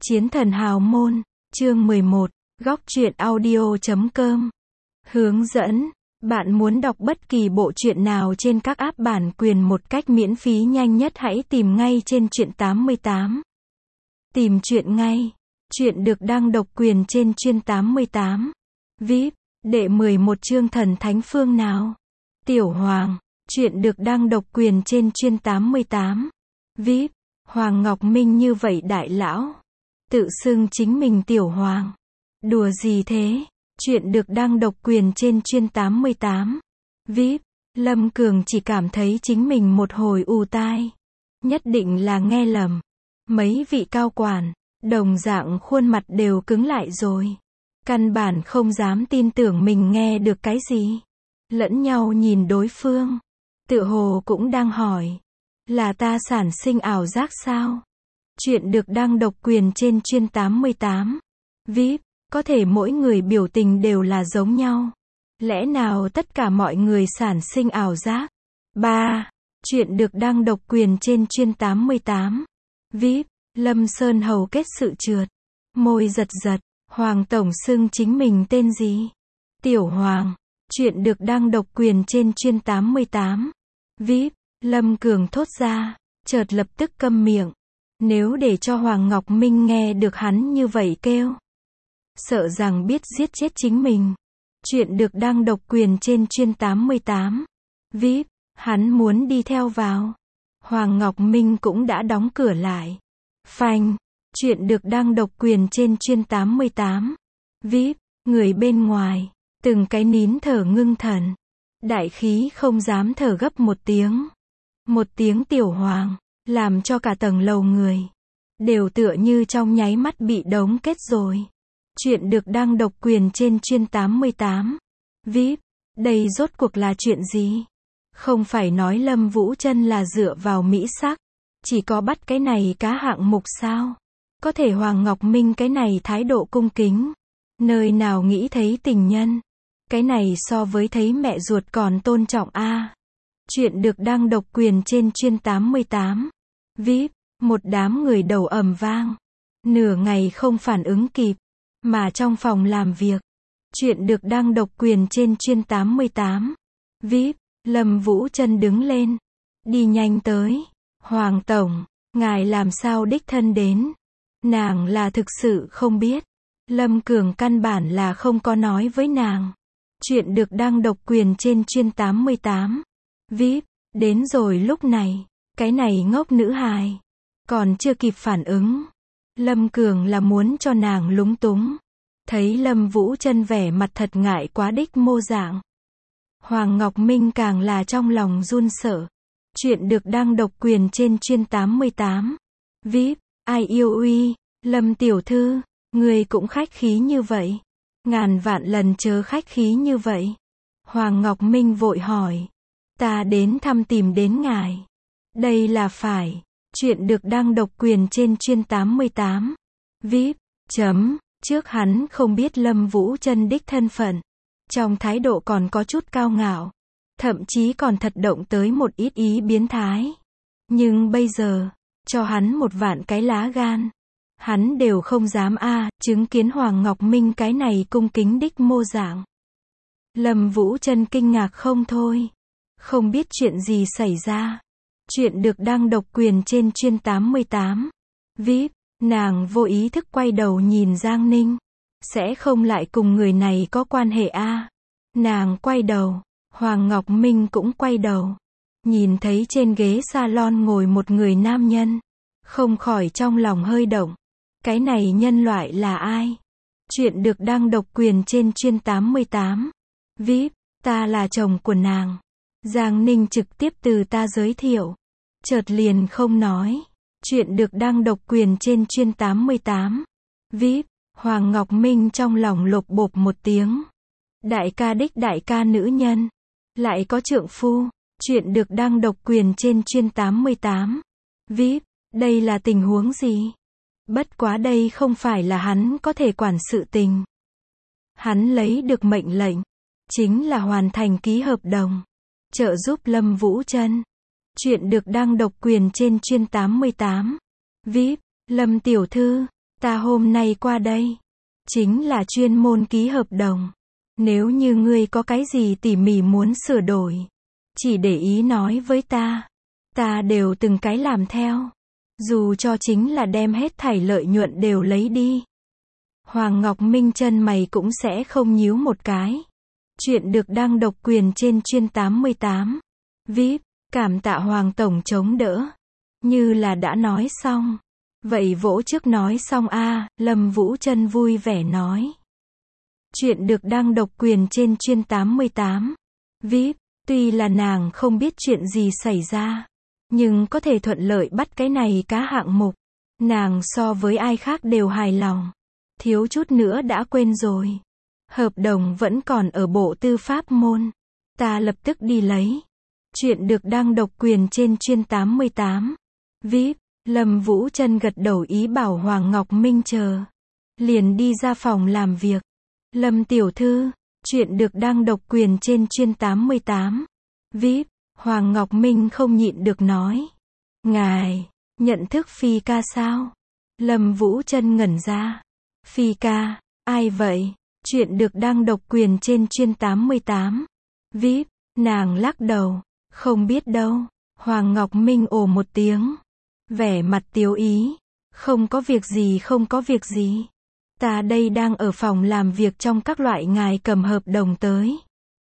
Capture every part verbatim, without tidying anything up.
Chiến thần hào môn, chương mười một, góc truyện audio chấm com. Hướng dẫn, bạn muốn đọc bất kỳ bộ truyện nào trên các app bản quyền một cách miễn phí nhanh nhất hãy tìm ngay trên Truyện tám mươi tám. Tìm truyện ngay. Truyện được đăng độc quyền trên Truyện tám mươi tám. vê i pê, đệ mười một chương thần thánh phương nào? Tiểu Hoàng. Truyện được đăng độc quyền trên Truyện tám mươi tám. vê i pê, Hoàng Ngọc Minh như vậy đại lão. Tự xưng chính mình Tiểu Hoàng. Đùa gì thế? Truyện được đăng độc quyền trên Truyện tám mươi tám. vê i pê, Lâm Cường chỉ cảm thấy chính mình một hồi ù tai. Nhất định là nghe lầm. Mấy vị cao quản, đồng dạng khuôn mặt đều cứng lại rồi. Căn bản không dám tin tưởng mình nghe được cái gì. Lẫn nhau nhìn đối phương. Tựa hồ cũng đang hỏi. Là ta sản sinh ảo giác sao? Truyện được đăng độc quyền trên Truyện tám mươi tám. vê i pê, có thể mỗi người biểu tình đều là giống nhau. Lẽ nào tất cả mọi người sản sinh ảo giác? ba. Truyện được đăng độc quyền trên Truyện tám mươi tám. vê i pê, Lâm Sơn hầu kết sự trượt. Môi giật giật, Hoàng Tổng xưng chính mình tên gì? Tiểu Hoàng. Truyện được đăng độc quyền trên Truyện tám mươi tám. vê i pê, Lâm Cường thốt ra, chợt lập tức câm miệng. Nếu để cho Hoàng Ngọc Minh nghe được hắn như vậy kêu, sợ rằng biết giết chết chính mình. Truyện được đăng độc quyền trên Truyện tám mươi tám. vê i pê, hắn muốn đi theo vào. Hoàng Ngọc Minh cũng đã đóng cửa lại. Phanh. Truyện được đăng độc quyền trên Truyện tám mươi tám. vê i pê, người bên ngoài, từng cái nín thở ngưng thần. Đại khí không dám thở gấp một tiếng. Một tiếng Tiểu Hoàng, làm cho cả tầng lầu người đều tựa như trong nháy mắt bị đóng kết rồi. Truyện được đăng độc quyền trên Truyện tám mươi tám. vê i pê, đây rốt cuộc là chuyện gì? Không phải nói Lâm Vũ Trân là dựa vào mỹ sắc, chỉ có bắt cái này cá hạng mục sao? Có thể Hoàng Ngọc Minh cái này thái độ cung kính, nơi nào nghĩ thấy tình nhân? Cái này so với thấy mẹ ruột còn tôn trọng a. À. Truyện được đăng độc quyền trên Truyện tám mươi tám. vê i pê, một đám người đầu ầm vang. Nửa ngày không phản ứng kịp. Mà trong phòng làm việc, truyện được đăng độc quyền trên Truyện tám mươi tám. vê i pê, Lâm Vũ Trân đứng lên. Đi nhanh tới. Hoàng Tổng, ngài làm sao đích thân đến? Nàng là thực sự không biết. Lâm Cường căn bản là không có nói với nàng. Truyện được đăng độc quyền trên Truyện tám mươi tám. vê i pê, đến rồi lúc này, cái này ngốc nữ hài còn chưa kịp phản ứng. Lâm Cường là muốn cho nàng lúng túng. Thấy Lâm Vũ Trân vẻ mặt thật ngại quá đích mô dạng. Hoàng Ngọc Minh càng là trong lòng run sợ. Truyện được đăng độc quyền trên Truyện tám mươi tám. vê i pê, ai yêu uy, Lâm tiểu thư, người cũng khách khí như vậy. Ngàn vạn lần chớ khách khí như vậy. Hoàng Ngọc Minh vội hỏi. Ta đến thăm tìm đến ngài. Đây là phải. Truyện được đăng độc quyền trên Truyện tám mươi tám. vê i pê, chấm, trước hắn không biết Lâm Vũ Trân đích thân phận. Trong thái độ còn có chút cao ngạo. Thậm chí còn thật động tới một ít ý biến thái. Nhưng bây giờ, cho hắn một vạn cái lá gan. Hắn đều không dám a à, chứng kiến Hoàng Ngọc Minh cái này cung kính đích mô dạng. Lâm Vũ Trân kinh ngạc không thôi. Không biết chuyện gì xảy ra. Truyện được đăng độc quyền trên Truyện tám mươi tám. vê i pê, nàng vô ý thức quay đầu nhìn Giang Ninh. Sẽ không lại cùng người này có quan hệ a à. Nàng quay đầu. Hoàng Ngọc Minh cũng quay đầu. Nhìn thấy trên ghế salon ngồi một người nam nhân. Không khỏi trong lòng hơi động. Cái này nhân loại là ai? Truyện được đăng độc quyền trên Truyện tám mươi tám. vê i pê, ta là chồng của nàng. Giang Ninh trực tiếp từ ta giới thiệu. Chợt liền không nói. Truyện được đăng độc quyền trên Truyện tám mươi tám. vê i pê, Hoàng Ngọc Minh trong lòng lột bột một tiếng. Đại ca đích đại ca nữ nhân. Lại có trượng phu. Truyện được đăng độc quyền trên Truyện tám mươi tám. vê i pê, đây là tình huống gì? Bất quá đây không phải là hắn có thể quản sự tình. Hắn lấy được mệnh lệnh. Chính là hoàn thành ký hợp đồng. Trợ giúp Lâm Vũ Trân. Truyện được đăng độc quyền trên Truyện tám mươi tám. vê i pê, Lâm tiểu thư, Ta hôm nay qua đây, chính là chuyên môn ký hợp đồng. Nếu như ngươi có cái gì tỉ mỉ muốn sửa đổi, chỉ để ý nói với ta. Ta đều từng cái làm theo. Dù cho chính là đem hết thảy lợi nhuận đều lấy đi. Hoàng Ngọc Minh chân mày cũng sẽ không nhíu một cái. Chuyện được đăng độc quyền trên chuyên tám mươi tám. vê i pê, cảm tạ Hoàng Tổng chống đỡ. Như là đã nói xong. Vậy vỗ trước nói xong a, Lâm Vũ Trân vui vẻ nói. Chuyện được đăng độc quyền trên chuyên tám mươi tám. vê i pê, tuy là nàng không biết chuyện gì xảy ra, nhưng có thể thuận lợi bắt cái này cá hạng mục. Nàng so với ai khác đều hài lòng. Thiếu chút nữa đã quên rồi. Hợp đồng vẫn còn ở Bộ Tư pháp môn. Ta lập tức đi lấy. Chuyện được đăng độc quyền trên chuyên tám mươi tám. vê i pê, Lâm Vũ Trân gật đầu ý bảo Hoàng Ngọc Minh chờ. Liền đi ra phòng làm việc. Lâm tiểu thư, chuyện được đăng độc quyền trên chuyên tám mươi tám. vê i pê, Hoàng Ngọc Minh không nhịn được nói. Ngài, nhận thức Phi ca sao? Lâm Vũ Trân ngẩn ra. Phi ca, ai vậy? Chuyện được đăng độc quyền trên chuyên tám mươi tám. vê i pê, nàng lắc đầu. Không biết đâu. Hoàng Ngọc Minh ồ một tiếng. Vẻ mặt tiếu ý. Không có việc gì không có việc gì. Ta đây đang ở phòng làm việc trong các loại ngài cầm hợp đồng tới.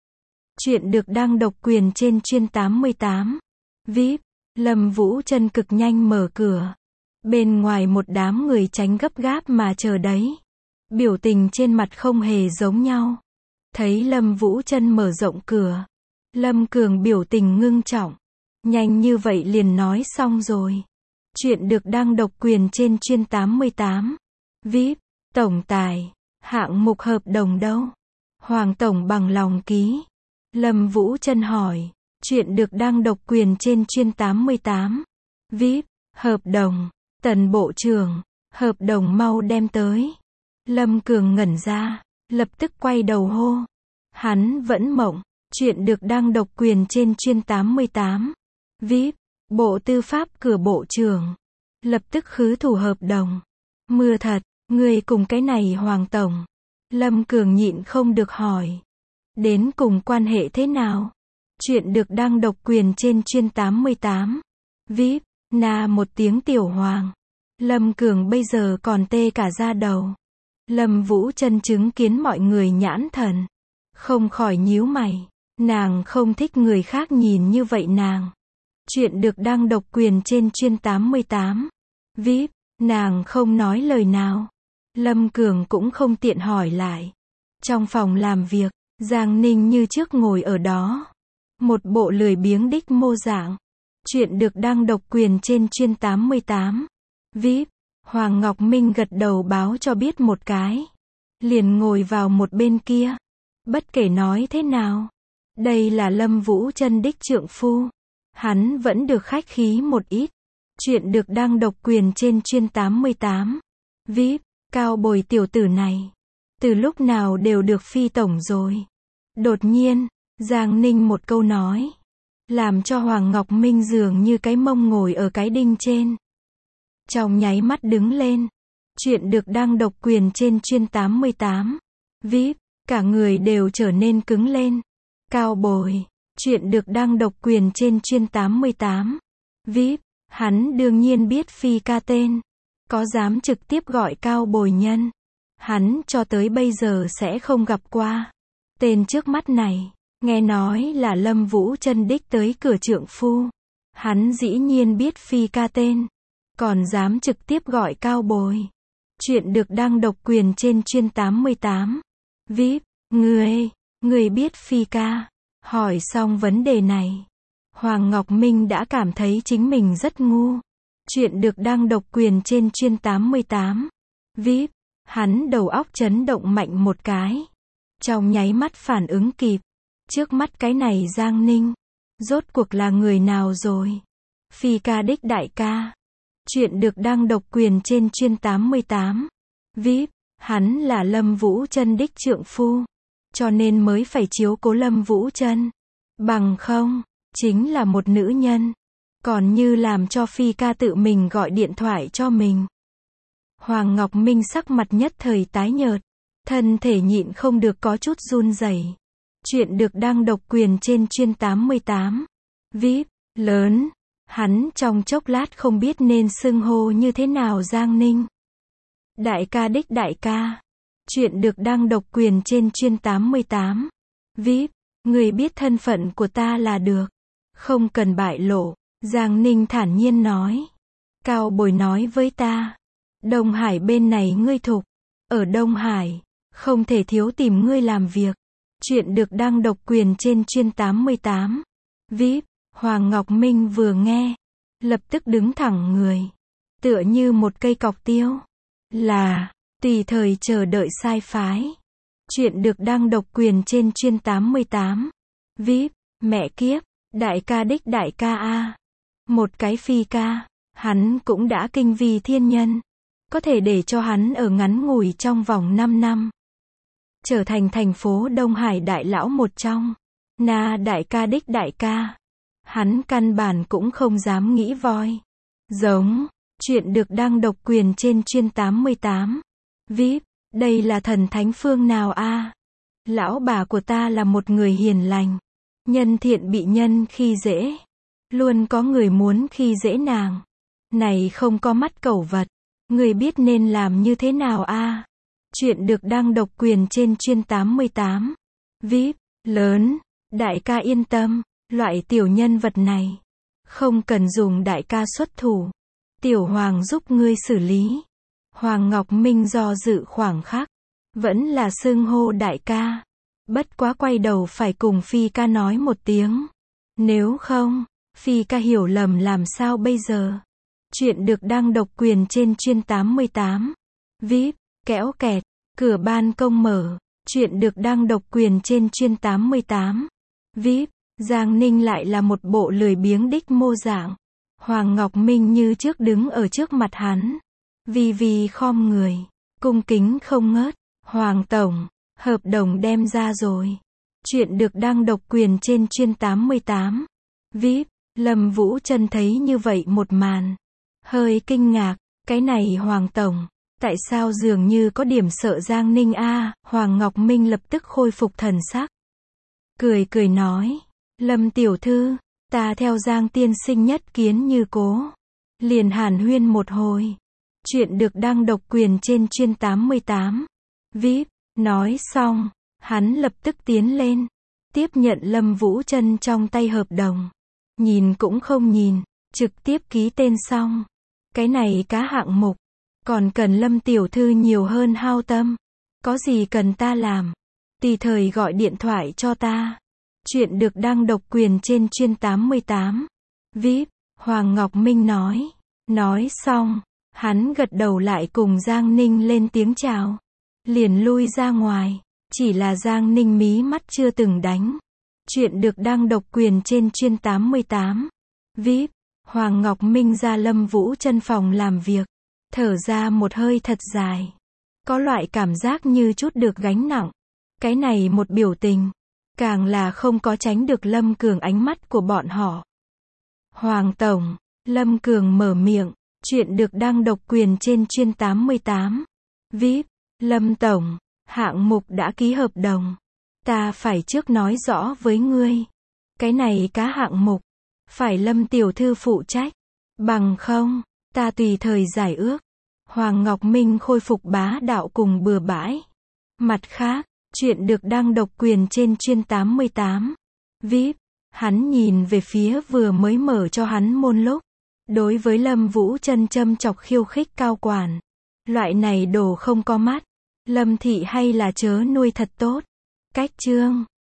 Chuyện được đăng độc quyền trên chuyên tám mươi tám. vê i pê, Lâm Vũ Trân cực nhanh mở cửa. Bên ngoài một đám người tránh gấp gáp mà chờ đấy. Biểu tình trên mặt không hề giống nhau. Thấy Lâm Vũ Trân mở rộng cửa. Lâm Cường biểu tình ngưng trọng. Nhanh như vậy liền nói xong rồi. Chuyện được đăng độc quyền trên chuyên tám mươi tám. vê i pê, Tổng tài, hạng mục hợp đồng đâu? Hoàng Tổng bằng lòng ký. Lâm Vũ Trân hỏi. Chuyện được đăng độc quyền trên chuyên tám mươi tám. vê i pê, hợp đồng, Tần Bộ trưởng, hợp đồng mau đem tới. Lâm Cường ngẩn ra, lập tức quay đầu hô. Hắn vẫn mộng. Chuyện được đăng độc quyền trên chuyên tám mươi tám. vê i pê, Bộ Tư pháp cửa Bộ trưởng. Lập tức khứ thủ hợp đồng. Mưa thật, người cùng cái này Hoàng Tổng. Lâm Cường nhịn không được hỏi. Đến cùng quan hệ thế nào? Chuyện được đăng độc quyền trên chuyên tám mươi tám. vê i pê, na một tiếng tiểu Hoàng. Lâm Cường bây giờ còn tê cả da đầu. Lâm Vũ Trân chứng kiến mọi người nhãn thần. Không khỏi nhíu mày. Nàng không thích người khác nhìn như vậy nàng. Chuyện được đăng độc quyền trên chuyên tám mươi tám. vê i pê, nàng không nói lời nào. Lâm Cường cũng không tiện hỏi lại. Trong phòng làm việc, Giang Ninh như trước ngồi ở đó. Một bộ lười biếng đích mô dạng. Chuyện được đăng độc quyền trên chuyên tám mươi tám. vê i pê, Hoàng Ngọc Minh gật đầu báo cho biết một cái. Liền ngồi vào một bên kia. Bất kể nói thế nào. Đây là Lâm Vũ Trân đích trượng phu. Hắn vẫn được khách khí một ít. Chuyện được đăng độc quyền trên chuyên tám mươi tám. vê i pê, Cao Bồi tiểu tử này. Từ lúc nào đều được Phi Tổng rồi. Đột nhiên, Giang Ninh một câu nói. Làm cho Hoàng Ngọc Minh dường như cái mông ngồi ở cái đinh trên. Trong nháy mắt đứng lên. Chuyện được đăng độc quyền trên chuyên tám mươi tám. vê i pê, cả người đều trở nên cứng lên. Cao Bồi. Chuyện được đăng độc quyền trên chuyên tám mươi tám. vê i pê, hắn đương nhiên biết Phi ca tên. Có dám trực tiếp gọi Cao Bồi nhân. Hắn cho tới bây giờ sẽ không gặp qua. Tên trước mắt này, nghe nói là Lâm Vũ Trân đích tới cửa trượng phu. Hắn dĩ nhiên biết Phi ca tên. Còn dám trực tiếp gọi Cao Bồi. Chuyện được đăng độc quyền trên chuyên tám mươi tám. vê i pê, người, người biết Phi ca. Hỏi xong vấn đề này. Hoàng Ngọc Minh đã cảm thấy chính mình rất ngu. Chuyện được đăng độc quyền trên chuyên tám mươi tám. vê i pê, hắn đầu óc chấn động mạnh một cái. Trong nháy mắt phản ứng kịp. Trước mắt cái này Giang Ninh. Rốt cuộc là người nào rồi? Phi ca đích đại ca. Chuyện được đăng độc quyền trên chuyên tám mươi tám. vê i pê, hắn là Lâm Vũ Trân đích trượng phu. Cho nên mới phải chiếu cố Lâm Vũ Trân. Bằng không, chính là một nữ nhân. Còn như làm cho Phi ca tự mình gọi điện thoại cho mình. Hoàng Ngọc Minh sắc mặt nhất thời tái nhợt, thân thể nhịn không được có chút run rẩy. Chuyện được đăng độc quyền trên chuyên tám mươi tám. vê i pê, lớn. Hắn trong chốc lát không biết nên xưng hô như thế nào Giang Ninh. Đại ca đích đại ca. Chuyện được đăng độc quyền trên chuyên tám mươi tám. vê i pê, người biết thân phận của ta là được. Không cần bại lộ, Giang Ninh thản nhiên nói. Cao Bồi nói với ta. Đông Hải bên này ngươi thục. Ở Đông Hải, không thể thiếu tìm ngươi làm việc. Chuyện được đăng độc quyền trên chuyên tám mươi tám. vê i pê, Hoàng Ngọc Minh vừa nghe, lập tức đứng thẳng người. Tựa như một cây cọc tiêu. Là, tùy thời chờ đợi sai phái. Chuyện được đăng độc quyền trên chuyên tám mươi tám. vê i pê, mẹ kiếp, đại ca đích đại ca a. Một cái phi ca, hắn cũng đã kinh vi thiên nhân. Có thể để cho hắn ở ngắn ngủi trong vòng năm năm. Trở thành thành phố Đông Hải đại lão một trong. Na đại ca đích đại ca. Hắn căn bản cũng không dám nghĩ voi. Giống. Chuyện được đăng độc quyền trên chuyên tám mươi tám. vê i pê, đây là thần thánh phương nào a? Lão bà của ta là một người hiền lành. Nhân thiện bị nhân khi dễ. Luôn có người muốn khi dễ nàng. Này không có mắt cẩu vật. Người biết nên làm như thế nào a? Chuyện được đăng độc quyền trên chuyên tám mươi tám. vê i pê, lớn. Đại ca yên tâm. Loại tiểu nhân vật này. Không cần dùng đại ca xuất thủ. Tiểu Hoàng giúp ngươi xử lý. Hoàng Ngọc Minh do dự khoảng khắc. Vẫn là xưng hô đại ca. Bất quá quay đầu phải cùng Phi ca nói một tiếng. Nếu không, Phi ca hiểu lầm làm sao bây giờ. Chuyện được đăng độc quyền trên chuyên tám mươi tám. vê i pê, kéo kẹt, cửa ban công mở. Chuyện được đăng độc quyền trên chuyên tám mươi tám. vê i pê, Giang Ninh lại là một bộ lười biếng đích mô dạng. Hoàng Ngọc Minh như trước đứng ở trước mặt hắn. Vì vì khom người, cung kính không ngớt. Hoàng Tổng, hợp đồng đem ra rồi. Chuyện được đăng độc quyền trên chuyên tám mươi tám. vê i pê, Lâm Vũ Trân thấy như vậy một màn. Hơi kinh ngạc, cái này Hoàng Tổng, tại sao dường như có điểm sợ Giang Ninh a? Hoàng Ngọc Minh lập tức khôi phục thần sắc. Cười cười nói, Lâm tiểu thư, ta theo Giang tiên sinh nhất kiến như cố. Liền hàn huyên một hồi. Chuyện được đăng độc quyền trên chuyên tám mươi tám. vê i pê, nói xong, hắn lập tức tiến lên. Tiếp nhận Lâm Vũ Trân trong tay hợp đồng. Nhìn cũng không nhìn, trực tiếp ký tên xong. Cái này cá hạng mục. Còn cần Lâm tiểu thư nhiều hơn hao tâm. Có gì cần ta làm? Tùy thời gọi điện thoại cho ta. Chuyện được đăng độc quyền trên chuyên tám mươi tám. vê i pê, Hoàng Ngọc Minh nói. Nói xong, hắn gật đầu lại cùng Giang Ninh lên tiếng chào. Liền lui ra ngoài. Chỉ là Giang Ninh mí mắt chưa từng đánh. Chuyện được đăng độc quyền trên chuyên tám mươi tám. vê i pê, Hoàng Ngọc Minh ra Lâm Vũ Trân phòng làm việc. Thở ra một hơi thật dài. Có loại cảm giác như chút được gánh nặng. Cái này một biểu tình. Càng là không có tránh được Lâm Cường ánh mắt của bọn họ. Hoàng Tổng, Lâm Cường mở miệng. Chuyện được đăng độc quyền trên chuyên tám mươi tám. vê i pê, Lâm Tổng, hạng mục đã ký hợp đồng. Ta phải trước nói rõ với ngươi. Cái này cá hạng mục. Phải Lâm tiểu thư phụ trách. Bằng không, ta tùy thời giải ước. Hoàng Ngọc Minh khôi phục bá đạo cùng bừa bãi. Mặt khác, chuyện được đăng độc quyền trên chuyên tám mươi tám. vê i pê, hắn nhìn về phía vừa mới mở cho hắn môn lúc. Đối với Lâm Vũ Trân châm chọc khiêu khích cao quản. Loại này đồ không có mắt. Lâm thị hay là chớ nuôi thật tốt. Cách chương